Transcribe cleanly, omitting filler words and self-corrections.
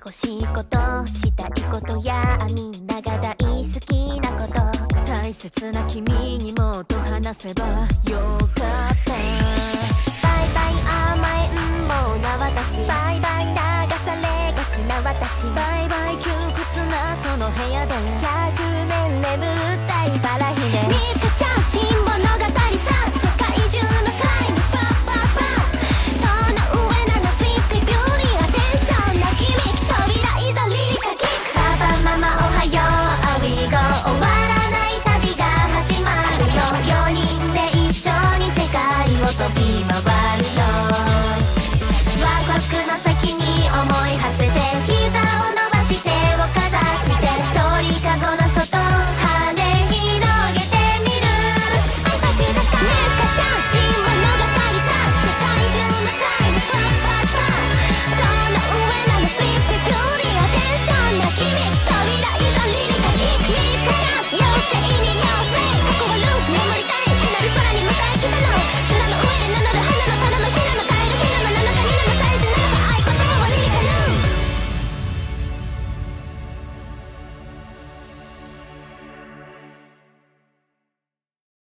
欲しいことしたいことやみんなが大好きなこと、大切な君にもっと話せばよかった。バイバイ甘えん坊な私、バイバイ流されがちな私、バイバイ窮屈なその部屋で